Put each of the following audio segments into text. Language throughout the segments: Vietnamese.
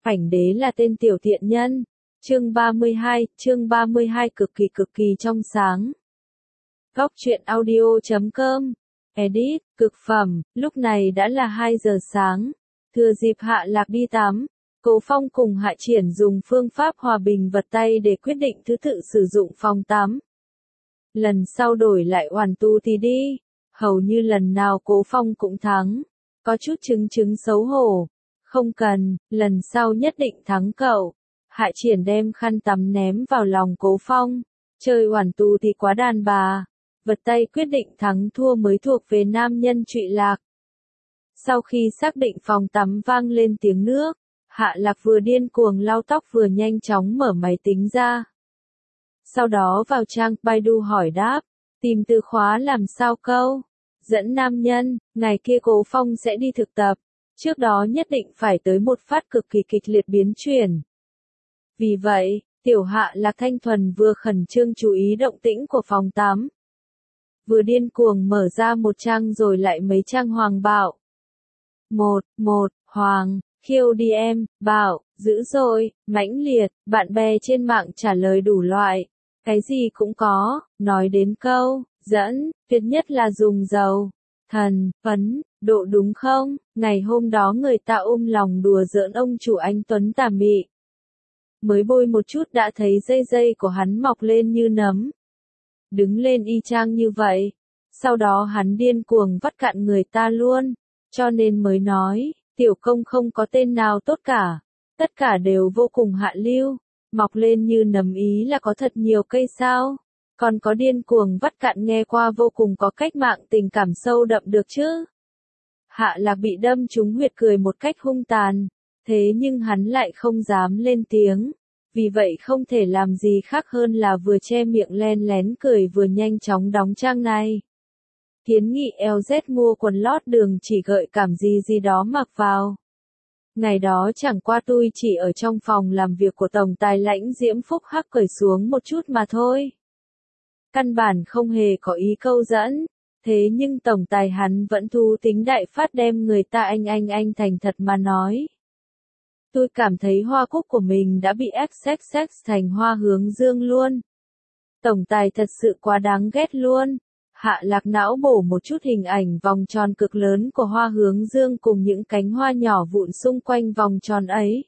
Ảnh đế là tên tiểu thiện nhân. Chương 32 cực kỳ trong sáng. Góc truyện audio.com. Edit, cực phẩm, lúc này đã là 2 giờ sáng. Thừa dịp Hạ Lạc đi tắm, Cố Phong cùng Hạ Triển dùng phương pháp hòa bình vật tay để quyết định thứ tự sử dụng phòng tắm. Lần sau đổi lại hoàn tu thì đi. Hầu như lần nào Cố Phong cũng thắng. Có chút chứng xấu hổ. Không cần, lần sau nhất định thắng cậu. Hạ Triển đem khăn tắm ném vào lòng Cố Phong. Chơi hoàn tu thì quá đàn bà. Vật tay quyết định thắng thua mới thuộc về nam nhân Trụy Lạc. Sau khi xác định phòng tắm vang lên tiếng nước, Hạ Lạc vừa điên cuồng lau tóc vừa nhanh chóng mở máy tính ra. Sau đó vào trang Baidu hỏi đáp, tìm từ khóa làm sao câu. Dẫn nam nhân, ngày kia Cố Phong sẽ đi thực tập. Trước đó nhất định phải tới một phát cực kỳ kịch liệt biến chuyển. Vì vậy, tiểu Hạ Lạc thanh thuần vừa khẩn trương chú ý động tĩnh của phòng tắm. Vừa điên cuồng mở ra một trang rồi lại mấy trang hoàng bạo. Hoàng, khiêu đi em, bảo, dữ dội, mãnh liệt, bạn bè trên mạng trả lời đủ loại. Cái gì cũng có, nói đến câu, dẫn, tuyệt nhất là dùng dầu, thần, phấn, độ đúng không? Ngày hôm đó người ta lòng đùa giỡn ông chủ anh Tuấn tà mị. Mới bôi một chút đã thấy dây của hắn mọc lên như nấm. Đứng lên y chang như vậy. Sau đó hắn điên cuồng vắt cạn người ta luôn. Cho nên mới nói, tiểu công không có tên nào tốt cả. Tất cả đều vô cùng hạ lưu. Mọc lên như nấm ý là có thật nhiều cây sao. Còn có điên cuồng vắt cạn nghe qua vô cùng có cách mạng tình cảm sâu đậm được chứ. Hạ Lạc bị đâm trúng huyệt cười một cách hung tàn. Thế nhưng hắn lại không dám lên tiếng. Vì vậy không thể làm gì khác hơn là vừa che miệng len lén cười vừa nhanh chóng đóng trang này. Kiến nghị LZ mua quần lót đường chỉ gợi cảm gì đó mặc vào. Ngày đó chẳng qua tôi chỉ ở trong phòng làm việc của tổng tài Lãnh Diễm Phúc Hắc cởi xuống một chút mà thôi. Căn bản không hề có ý câu dẫn. Thế nhưng tổng tài hắn vẫn thú tính đại phát đem người ta anh thành thật mà nói. Tôi cảm thấy hoa cúc của mình đã bị XXX thành hoa hướng dương luôn. Tổng tài thật sự quá đáng ghét luôn. Hạ Lạc não bổ một chút hình ảnh vòng tròn cực lớn của hoa hướng dương cùng những cánh hoa nhỏ vụn xung quanh vòng tròn ấy.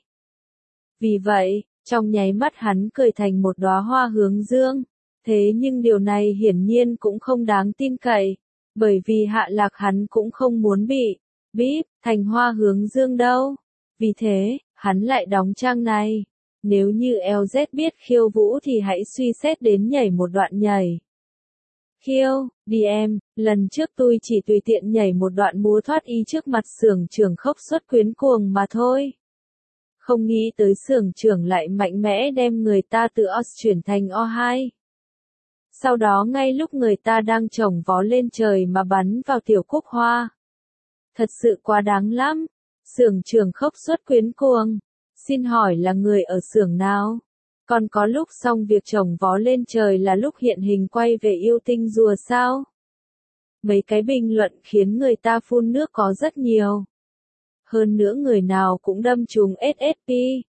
Vì vậy, trong nháy mắt hắn cười thành một đóa hoa hướng dương. Thế nhưng điều này hiển nhiên cũng không đáng tin cậy. Bởi vì Hạ Lạc hắn cũng không muốn bị bíp thành hoa hướng dương đâu. Vì thế, hắn lại đóng trang này. Nếu như LZ biết khiêu vũ thì hãy suy xét đến nhảy một đoạn nhảy. Khiêu, đi em, lần trước tôi chỉ tùy tiện nhảy một đoạn múa thoát y trước mặt xưởng trưởng khốc xuất quyến cuồng mà thôi. Không nghĩ tới xưởng trưởng lại mạnh mẽ đem người ta từ OS chuyển thành O2. Sau đó ngay lúc người ta đang chồng vó lên trời mà bắn vào tiểu cúc hoa. Thật sự quá đáng lắm. Xưởng trưởng khốc xuất quyến cuồng. Xin hỏi là người ở xưởng nào? Còn có lúc xong việc chồng vó lên trời là lúc hiện hình quay về yêu tinh rùa sao? Mấy cái bình luận khiến người ta phun nước có rất nhiều. Hơn nữa người nào cũng đâm trúng SSP.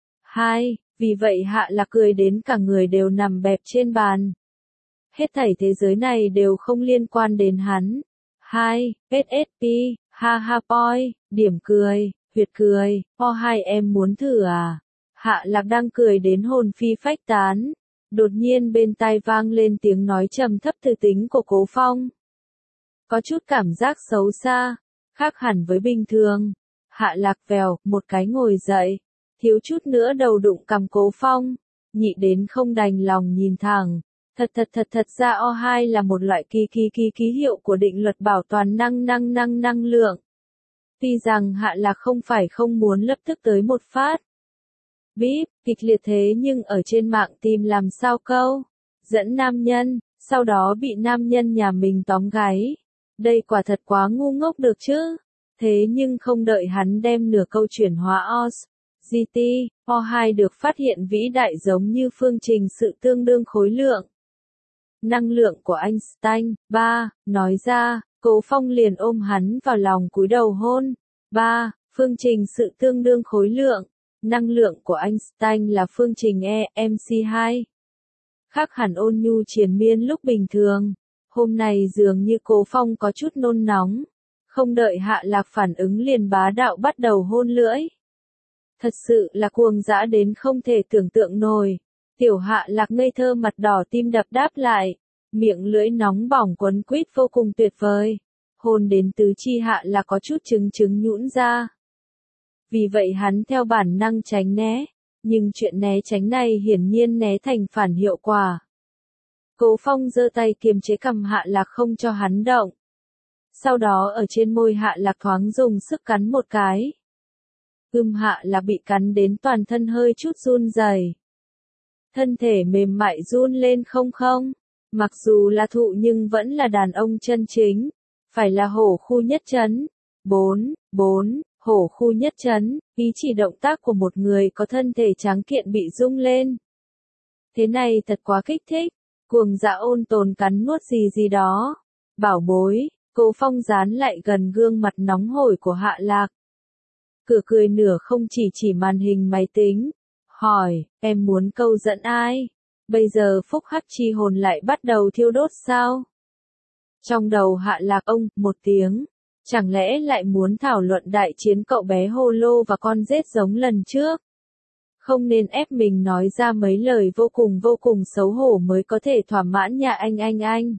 2, vì vậy Hạ Lạc cười đến cả người đều nằm bẹp trên bàn. Hết thảy thế giới này đều không liên quan đến hắn. 2, SSP, ha ha boy, điểm cười, huyệt cười, hai em muốn thử à? Hạ Lạc đang cười đến hồn phi phách tán. Đột nhiên bên tai vang lên tiếng nói trầm thấp từ tính của Cố Phong. Có chút cảm giác xấu xa, khác hẳn với bình thường. Hạ Lạc vèo, một cái ngồi dậy, thiếu chút nữa đầu đụng cằm Cố Phong, nhị đến không đành lòng nhìn thẳng. Thật ra O2 là một loại ký hiệu của định luật bảo toàn năng lượng. Tuy rằng Hạ Lạc không phải không muốn lập tức tới một phát. Bíp, kịch liệt thế nhưng ở trên mạng tìm làm sao câu. Dẫn nam nhân, sau đó bị nam nhân nhà mình tóm gáy. Đây quả thật quá ngu ngốc được chứ. Thế nhưng không đợi hắn đem nửa câu chuyển hóa OS, GT, O2 được phát hiện vĩ đại giống như phương trình sự tương đương khối lượng. Năng lượng của Einstein, 3, nói ra, Cố Phong liền ôm hắn vào lòng cúi đầu hôn. 3, phương trình sự tương đương khối lượng. Năng lượng của Einstein là phương trình E, MC2. Khác hẳn ôn nhu triền miên lúc bình thường. Hôm nay dường như Cố Phong có chút nôn nóng. Không đợi Hạ Lạc phản ứng liền bá đạo bắt đầu hôn lưỡi. Thật sự là cuồng dã đến không thể tưởng tượng nổi. Tiểu Hạ Lạc ngây thơ mặt đỏ tim đập đáp lại. Miệng lưỡi nóng bỏng quấn quýt vô cùng tuyệt vời. Hôn đến tứ chi Hạ Lạc có chút trứng nhũn ra. Vì vậy hắn theo bản năng tránh né. Nhưng chuyện né tránh này hiển nhiên né thành phản hiệu quả. Cố Phong giơ tay kiềm chế cằm Hạ Lạc không cho hắn động. Sau đó ở trên môi Hạ Lạc thoáng dùng sức cắn một cái. Hạ Lạc bị cắn đến toàn thân hơi chút run rẩy. Thân thể mềm mại run lên không. Mặc dù là thụ nhưng vẫn là đàn ông chân chính. Phải là hổ khu nhất trấn. 4. Hổ khu nhất trấn, ý chỉ động tác của một người có thân thể tráng kiện bị rung lên. Thế này thật quá kích thích. Cuồng dã ôn tồn cắn nuốt gì đó. Bảo bối, Cố Phong dán lại gần gương mặt nóng hổi của Hạ Lạc. Cửa cười nửa không chỉ màn hình máy tính. Hỏi, em muốn câu dẫn ai? Bây giờ phúc hắc chi hồn lại bắt đầu thiêu đốt sao? Trong đầu Hạ Lạc ông, một tiếng. Chẳng lẽ lại muốn thảo luận đại chiến cậu bé hô lô và con rết giống lần trước? Không nên ép mình nói ra mấy lời vô cùng xấu hổ mới có thể thỏa mãn nhà anh.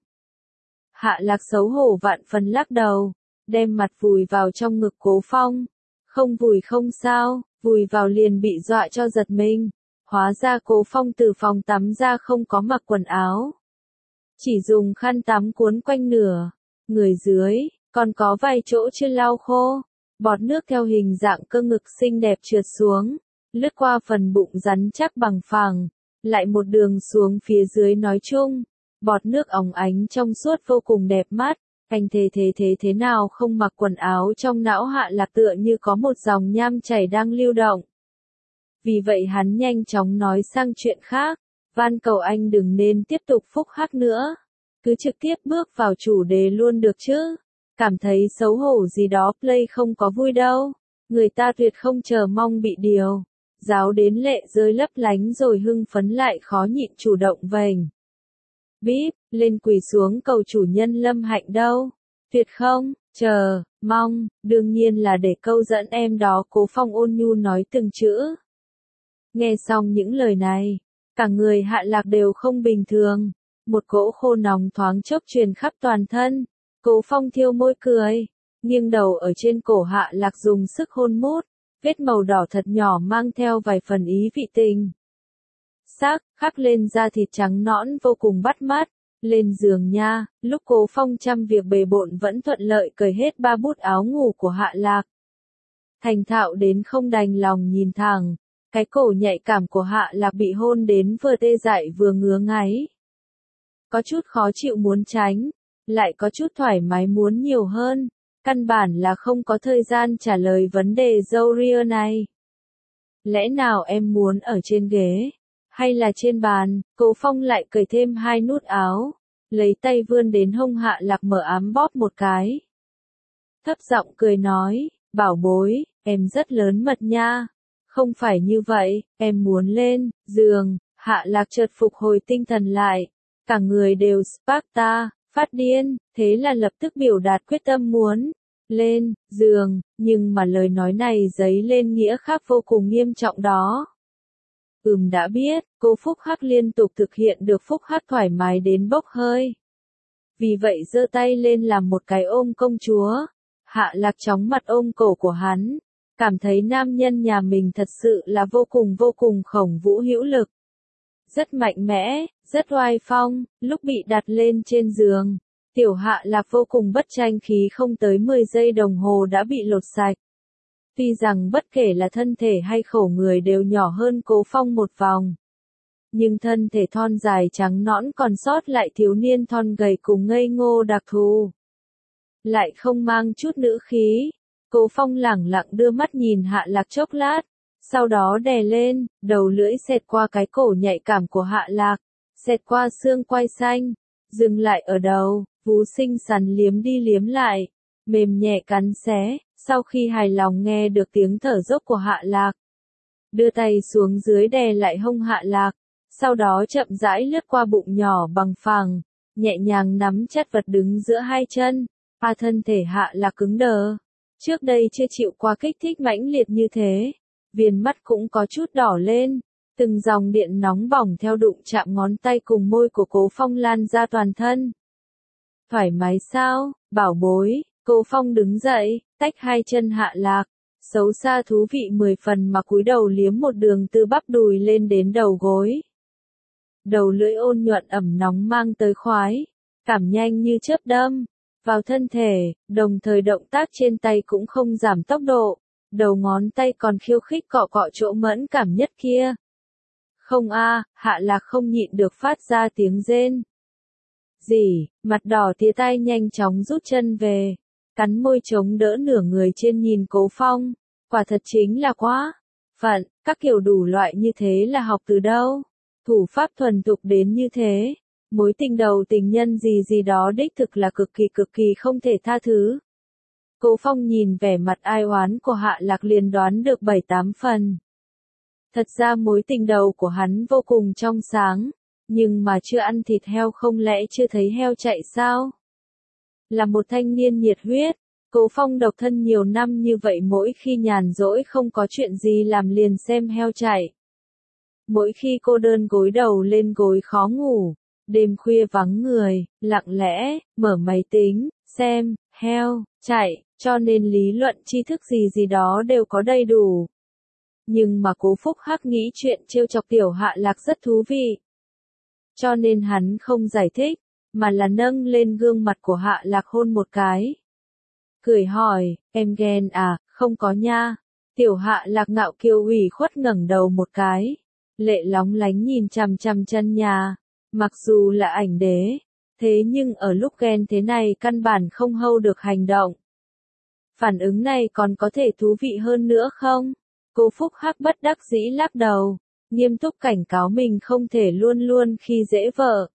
Hạ Lạc xấu hổ vạn phần lắc đầu, đem mặt vùi vào trong ngực Cố Phong. Không vùi không sao, vùi vào liền bị dọa cho giật mình. Hóa ra Cố Phong từ phòng tắm ra không có mặc quần áo. Chỉ dùng khăn tắm cuốn quanh nửa. Người dưới, còn có vài chỗ chưa lau khô. Bọt nước theo hình dạng cơ ngực xinh đẹp trượt xuống. Lướt qua phần bụng rắn chắc bằng phẳng. Lại một đường xuống phía dưới nói chung. Bọt nước óng ánh trong suốt vô cùng đẹp mắt. Anh thế nào không mặc quần áo trong não Hạ Lạc tựa như có một dòng nham chảy đang lưu động. Vì vậy hắn nhanh chóng nói sang chuyện khác. Van cầu anh đừng nên tiếp tục phúc hắc nữa. Cứ trực tiếp bước vào chủ đề luôn được chứ. Cảm thấy xấu hổ gì đó play không có vui đâu. Người ta tuyệt không chờ mong bị điều. Giáo đến lệ rơi lấp lánh rồi hưng phấn lại khó nhịn chủ động vành. Bíp, lên quỳ xuống cầu chủ nhân Lâm Hạnh đâu. Tuyệt không, chờ, mong, đương nhiên là để câu dẫn em đó. Cố Phong ôn nhu nói từng chữ. Nghe xong những lời này, cả người Hạ Lạc đều không bình thường. Một cỗ khô nóng thoáng chốc truyền khắp toàn thân. Cố Phong thiêu môi cười, nghiêng đầu ở trên cổ Hạ Lạc dùng sức hôn mút, vết màu đỏ thật nhỏ mang theo vài phần ý vị tình. Sắc, khắc lên da thịt trắng nõn vô cùng bắt mắt, lên giường nha, lúc Cố Phong trăm việc bề bộn vẫn thuận lợi cởi hết 3 bút áo ngủ của Hạ Lạc. Thành thạo đến không đành lòng nhìn thẳng, cái cổ nhạy cảm của Hạ Lạc bị hôn đến vừa tê dại vừa ngứa ngáy. Có chút khó chịu muốn tránh, lại có chút thoải mái muốn nhiều hơn, căn bản là không có thời gian trả lời vấn đề râu ria này. Lẽ nào em muốn ở trên ghế, hay là trên bàn? Cố Phong lại cởi thêm 2 nút áo, lấy tay vươn đến hông Hạ Lạc mở ám bóp một cái. Thấp giọng cười nói, bảo bối, em rất lớn mật nha. Không phải như vậy, em muốn lên giường. Hạ Lạc chợt phục hồi tinh thần lại, cả người đều Sparta, phát điên, thế là lập tức biểu đạt quyết tâm muốn lên giường, nhưng mà lời nói này dấy lên nghĩa khác vô cùng nghiêm trọng đó. Đã biết, cô phúc hắc liên tục thực hiện được phúc hắc thoải mái đến bốc hơi. Vì vậy giơ tay lên làm một cái ôm công chúa. Hạ Lạc chóng mặt ôm cổ của hắn, cảm thấy nam nhân nhà mình thật sự là vô cùng khổng vũ hữu lực. Rất mạnh mẽ, rất oai phong, lúc bị đặt lên trên giường, tiểu Hạ Lạc vô cùng bất tranh khí, không tới 10 giây đồng hồ đã bị lột sạch. Tuy rằng bất kể là thân thể hay khẩu người đều nhỏ hơn Cố Phong một vòng, nhưng thân thể thon dài trắng nõn còn sót lại thiếu niên thon gầy cùng ngây ngô đặc thù. Lại không mang chút nữ khí. Cố Phong lẳng lặng đưa mắt nhìn Hạ Lạc chốc lát, sau đó đè lên, đầu lưỡi xẹt qua cái cổ nhạy cảm của Hạ Lạc, xẹt qua xương quai xanh, dừng lại ở đầu, vú xinh xắn liếm đi liếm lại, mềm nhẹ cắn xé. Sau khi hài lòng nghe được tiếng thở dốc của Hạ Lạc, đưa tay xuống dưới đè lại hông Hạ Lạc, sau đó chậm rãi lướt qua bụng nhỏ bằng phẳng, nhẹ nhàng nắm chặt vật đứng giữa hai chân. Thân thể Hạ Lạc cứng đờ. Trước đây chưa chịu qua kích thích mãnh liệt như thế, viền mắt cũng có chút đỏ lên, từng dòng điện nóng bỏng theo đụng chạm ngón tay cùng môi của Cố Phong lan ra toàn thân. Thoải mái sao, bảo bối? Cố Phong đứng dậy, tách hai chân Hạ Lạc, xấu xa thú vị 10 phần mà cúi đầu liếm một đường từ bắp đùi lên đến đầu gối. Đầu lưỡi ôn nhuận ẩm nóng mang tới khoái, cảm nhanh như chớp đâm vào thân thể, đồng thời động tác trên tay cũng không giảm tốc độ, đầu ngón tay còn khiêu khích cọ cọ chỗ mẫn cảm nhất kia. Không Hạ Lạc không nhịn được phát ra tiếng rên. Gì, mặt đỏ tía tai nhanh chóng rút chân về, cắn môi chống đỡ nửa người trên nhìn Cố Phong, quả thật chính là quá phận, các kiểu đủ loại như thế là học từ đâu, thủ pháp thuần thục đến như thế. Mối tình đầu tình nhân gì đó đích thực là cực kỳ không thể tha thứ. Cố Phong nhìn vẻ mặt ai oán của Hạ Lạc liền đoán được 7-8 phần. Thật ra mối tình đầu của hắn vô cùng trong sáng, nhưng mà chưa ăn thịt heo không lẽ chưa thấy heo chạy sao? Là một thanh niên nhiệt huyết, Cố Phong độc thân nhiều năm như vậy mỗi khi nhàn rỗi không có chuyện gì làm liền xem heo chạy. Mỗi khi cô đơn gối đầu lên gối khó ngủ, đêm khuya vắng người, lặng lẽ, mở máy tính, xem, heo, chạy, cho nên lý luận tri thức gì đó đều có đầy đủ. Nhưng mà Cố Phúc Hắc nghĩ chuyện trêu chọc tiểu Hạ Lạc rất thú vị. Cho nên hắn không giải thích, mà là nâng lên gương mặt của Hạ Lạc hôn một cái. Cười hỏi, em ghen à, không có nha. Tiểu Hạ Lạc ngạo kiều ủy khuất ngẩng đầu một cái. Lệ lóng lánh nhìn chằm chằm chân nhà. Mặc dù là ảnh đế, thế nhưng ở lúc ghen thế này căn bản không hold được hành động. Phản ứng này còn có thể thú vị hơn nữa không? Cố Phúc Hắc bất đắc dĩ lắc đầu, nghiêm túc cảnh cáo mình không thể luôn luôn khi dễ vợ.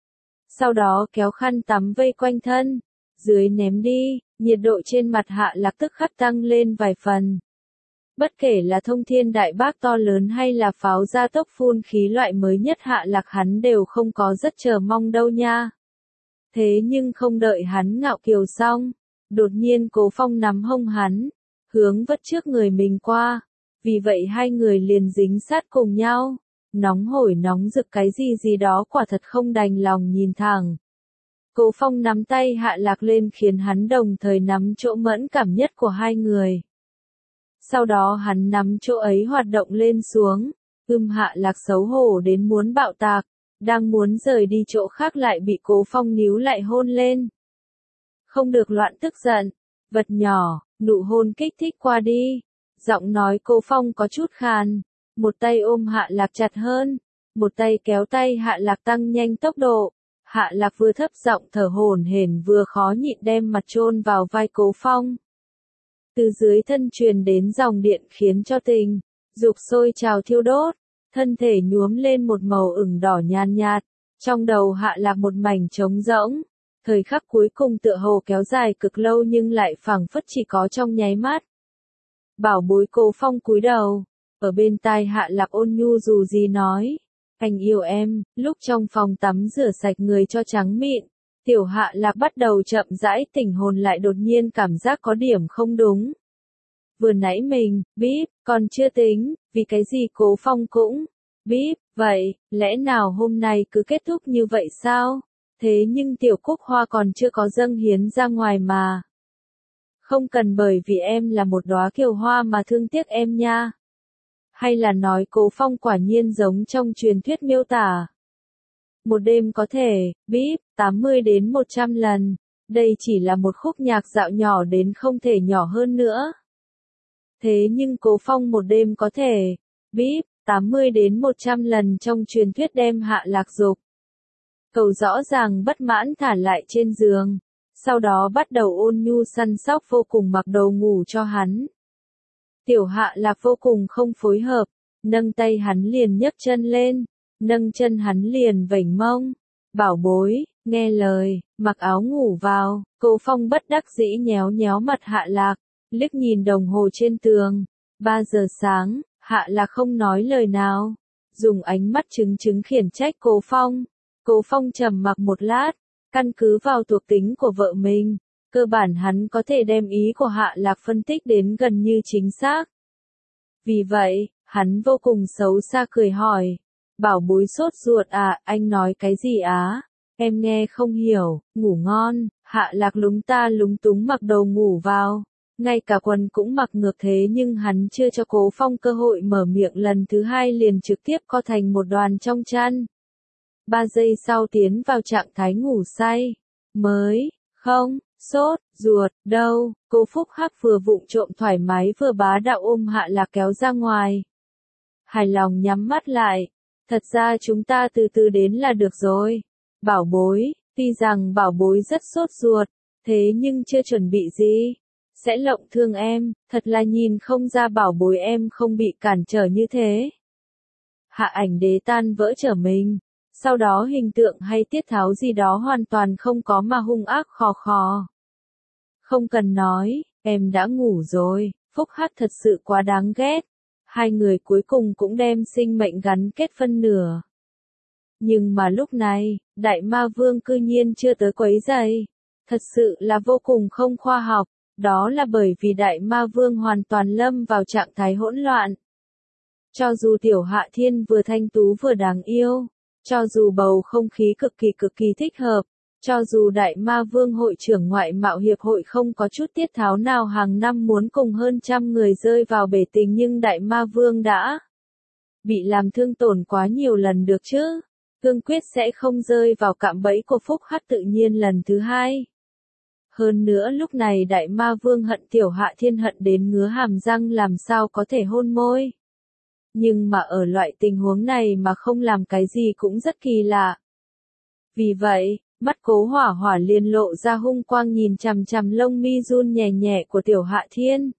Sau đó kéo khăn tắm vây quanh thân, dưới ném đi, nhiệt độ trên mặt Hạ Lạc tức khắc tăng lên vài phần. Bất kể là thông thiên đại bác to lớn hay là pháo gia tốc phun khí loại mới nhất Hạ Lạc hắn đều không có rất chờ mong đâu nha. Thế nhưng không đợi hắn ngạo kiều xong, đột nhiên Cố Phong nắm hông hắn, hướng vất trước người mình qua, vì vậy hai người liền dính sát cùng nhau, nóng hổi nóng rực cái gì đó quả thật không đành lòng nhìn thẳng. Cố Phong nắm tay Hạ Lạc lên khiến hắn đồng thời nắm chỗ mẫn cảm nhất của hai người. Sau đó hắn nắm chỗ ấy hoạt động lên xuống, Hạ Lạc xấu hổ đến muốn bạo tạc, đang muốn rời đi chỗ khác lại bị Cố Phong níu lại hôn lên. Không được loạn tức giận, vật nhỏ, nụ hôn kích thích qua đi. Giọng nói Cố Phong có chút khàn, một tay ôm Hạ Lạc chặt hơn, một tay kéo tay Hạ Lạc tăng nhanh tốc độ. Hạ Lạc vừa thấp giọng thở hổn hển vừa khó nhịn đem mặt chôn vào vai Cố Phong. Từ dưới thân truyền đến dòng điện khiến cho tình dục sôi trào thiêu đốt, thân thể nhuốm lên một màu ửng đỏ nhàn nhạt, trong đầu Hạ Lạc một mảnh trống rỗng. Thời khắc cuối cùng tựa hồ kéo dài cực lâu nhưng lại phảng phất chỉ có trong nháy mắt. Bảo bối Cố Phong cúi đầu, ở bên tai Hạ Lạc ôn nhu dù gì nói, anh yêu em. Lúc trong phòng tắm rửa sạch người cho trắng mịn, tiểu Hạ Lạc bắt đầu chậm rãi tỉnh hồn lại đột nhiên cảm giác có điểm không đúng. Vừa nãy mình, bíp, còn chưa tính, vì cái gì Cố Phong cũng, bíp, vậy, lẽ nào hôm nay cứ kết thúc như vậy sao? Thế nhưng tiểu Cúc Hoa còn chưa có dâng hiến ra ngoài mà. Không cần bởi vì em là một đóa kiều hoa mà thương tiếc em nha. Hay là nói Cố Phong quả nhiên giống trong truyền thuyết miêu tả. Một đêm có thể, bíp, 80 đến 100 lần. Đây chỉ là một khúc nhạc dạo nhỏ đến không thể nhỏ hơn nữa. Thế nhưng Cố Phong một đêm có thể, bíp, 80 đến 100 lần trong truyền thuyết đem Hạ Lạc dục. Cầu rõ ràng bất mãn thả lại trên giường. Sau đó bắt đầu ôn nhu săn sóc vô cùng mặc đồ ngủ cho hắn. Tiểu Hạ Lạc vô cùng không phối hợp, nâng tay hắn liền nhấc chân lên, nâng chân hắn liền vểnh mông. Bảo bối, nghe lời, mặc áo ngủ vào. Cố Phong bất đắc dĩ nhéo nhéo mặt Hạ Lạc, liếc nhìn đồng hồ trên tường. 3 giờ sáng, Hạ Lạc không nói lời nào, dùng ánh mắt trừng trừng khiển trách Cố Phong. Cố Phong trầm mặc một lát, căn cứ vào thuộc tính của vợ mình, cơ bản hắn có thể đem ý của Hạ Lạc phân tích đến gần như chính xác. Vì vậy, hắn vô cùng xấu xa cười hỏi, bảo bối sốt ruột à, anh nói cái gì á? Em nghe không hiểu, ngủ ngon. Hạ Lạc lúng ta lúng túng mặc đồ ngủ vào, ngay cả quần cũng mặc ngược, thế nhưng hắn chưa cho Cố Phong cơ hội mở miệng, lần thứ hai liền trực tiếp co thành một đoàn trong chăn. 3 giây sau tiến vào trạng thái ngủ say. Mới, không, sốt, ruột, đâu, Cố Phúc Hắc vừa vụng trộm thoải mái vừa bá đạo ôm Hạ Lạc kéo ra ngoài. Hài lòng nhắm mắt lại, thật ra chúng ta từ từ đến là được rồi. Bảo bối, tuy rằng bảo bối rất sốt ruột, thế nhưng chưa chuẩn bị gì. Sẽ lộng thương em, thật là nhìn không ra bảo bối em không bị cản trở như thế. Hạ Ảnh Đế tan vỡ trở mình. Sau đó hình tượng hay tiết tháo gì đó hoàn toàn không có mà hung ác khò khò. Không cần nói, em đã ngủ rồi, Phúc Hắc thật sự quá đáng ghét. Hai người cuối cùng cũng đem sinh mệnh gắn kết phân nửa. Nhưng mà lúc này, Đại Ma Vương cư nhiên chưa tới quấy rầy. Thật sự là vô cùng không khoa học, đó là bởi vì Đại Ma Vương hoàn toàn lâm vào trạng thái hỗn loạn. Cho dù Tiểu Hạ Thiên vừa thanh tú vừa đáng yêu, cho dù bầu không khí cực kỳ thích hợp, cho dù Đại Ma Vương hội trưởng ngoại mạo hiệp hội không có chút tiết tháo nào hàng năm muốn cùng hơn 100 người rơi vào bể tình, nhưng Đại Ma Vương đã bị làm thương tổn quá nhiều lần được chứ. Cương quyết sẽ không rơi vào cạm bẫy của Phúc Hắc tự nhiên lần thứ hai. Hơn nữa lúc này Đại Ma Vương hận Tiểu Hạ Thiên hận đến ngứa hàm răng, làm sao có thể hôn môi. Nhưng mà ở loại tình huống này mà không làm cái gì cũng rất kỳ lạ. Vì vậy, mắt Cố Hỏa Hỏa liền lộ ra hung quang nhìn chằm chằm lông mi run nhẹ nhẹ của Tiểu Hạ Thiên.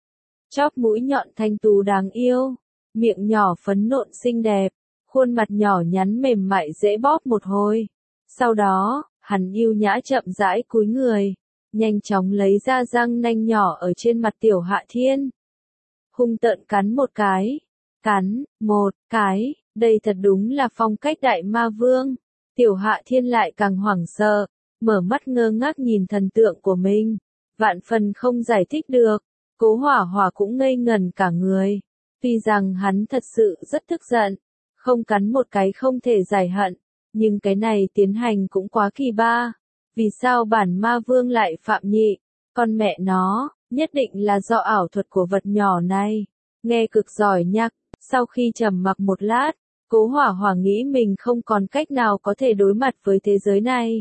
Chóp mũi nhọn thanh tú đáng yêu, miệng nhỏ phấn nộn xinh đẹp, khuôn mặt nhỏ nhắn mềm mại dễ bóp một hồi. Sau đó, hắn yêu nhã chậm rãi cúi người, nhanh chóng lấy ra răng nanh nhỏ ở trên mặt Tiểu Hạ Thiên. Hung tợn cắn một cái. Cắn, một cái, đây thật đúng là phong cách Đại Ma Vương. Tiểu Hạ Thiên lại càng hoảng sợ, mở mắt ngơ ngác nhìn thần tượng của mình. Vạn phần không giải thích được, Cố Hỏa Hỏa cũng ngây ngẩn cả người. Tuy rằng hắn thật sự rất tức giận, không cắn một cái không thể giải hận, nhưng cái này tiến hành cũng quá kỳ ba. Vì sao bản Ma Vương lại phạm nhị? Con mẹ nó, nhất định là do ảo thuật của vật nhỏ này. Nghe cực giỏi nha. Sau khi trầm mặc một lát, Cố Hỏa Hỏa nghĩ mình không còn cách nào có thể đối mặt với thế giới này.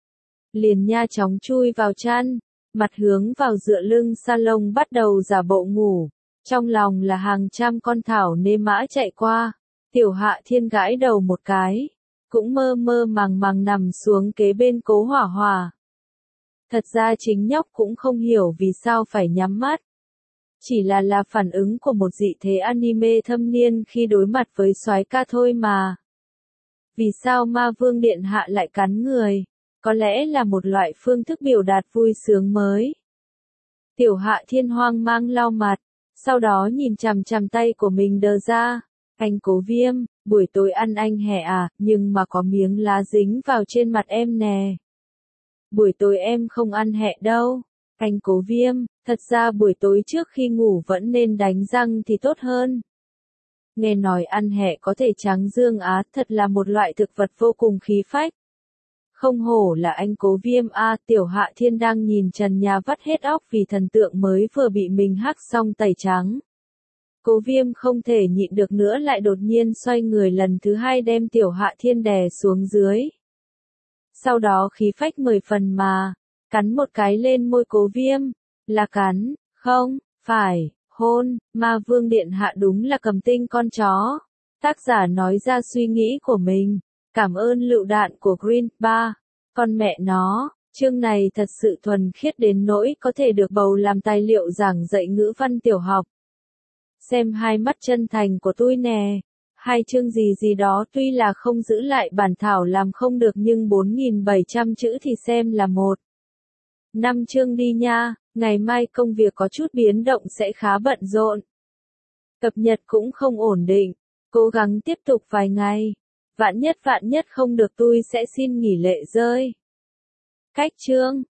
Liền nha chóng chui vào chăn, mặt hướng vào dựa lưng salon bắt đầu giả bộ ngủ. Trong lòng là hàng trăm con thảo nê mã chạy qua. Tiểu Hạ Thiên gãi đầu một cái, cũng mơ mơ màng màng nằm xuống kế bên Cố Hỏa Hỏa. Thật ra chính nhóc cũng không hiểu vì sao phải nhắm mắt. Chỉ là phản ứng của một dị thế anime thâm niên khi đối mặt với soái ca thôi mà. Vì sao Ma Vương Điện Hạ lại cắn người? Có lẽ là một loại phương thức biểu đạt vui sướng mới. Tiểu Hạ Thiên hoang mang lau mặt, sau đó nhìn chằm chằm tay của mình đờ ra. Anh Cố Viêm, buổi tối ăn anh hẹ à, nhưng mà có miếng lá dính vào trên mặt em nè. Buổi tối em không ăn hẹ đâu. Anh Cố Viêm, thật ra buổi tối trước khi ngủ vẫn nên đánh răng thì tốt hơn. Nghe nói ăn hẹ có thể tráng dương á, thật là một loại thực vật vô cùng khí phách. Không hổ là anh Cố Viêm a. Tiểu Hạ Thiên đang nhìn trần nhà vắt hết óc vì thần tượng mới vừa bị mình hack xong tẩy trắng. Cố Viêm không thể nhịn được nữa lại đột nhiên xoay người lần thứ hai đem Tiểu Hạ Thiên đè xuống dưới. Sau đó khí phách 10 phần mà, cắn một cái lên môi Cố Viêm, là cắn, không, phải, hôn. Ma Vương Điện Hạ đúng là cầm tinh con chó. Tác giả nói ra suy nghĩ của mình, cảm ơn lựu đạn của Green 3, con mẹ nó, chương này thật sự thuần khiết đến nỗi có thể được bầu làm tài liệu giảng dạy ngữ văn tiểu học. Xem hai mắt chân thành của tôi nè. Hai chương gì đó tuy là không giữ lại bản thảo làm không được nhưng 4.700 chữ thì xem là một. 5 chương đi nha, ngày mai công việc có chút biến động sẽ khá bận rộn. Cập nhật cũng không ổn định. Cố gắng tiếp tục vài ngày. Vạn nhất không được tôi sẽ xin nghỉ lễ rơi. Cách chương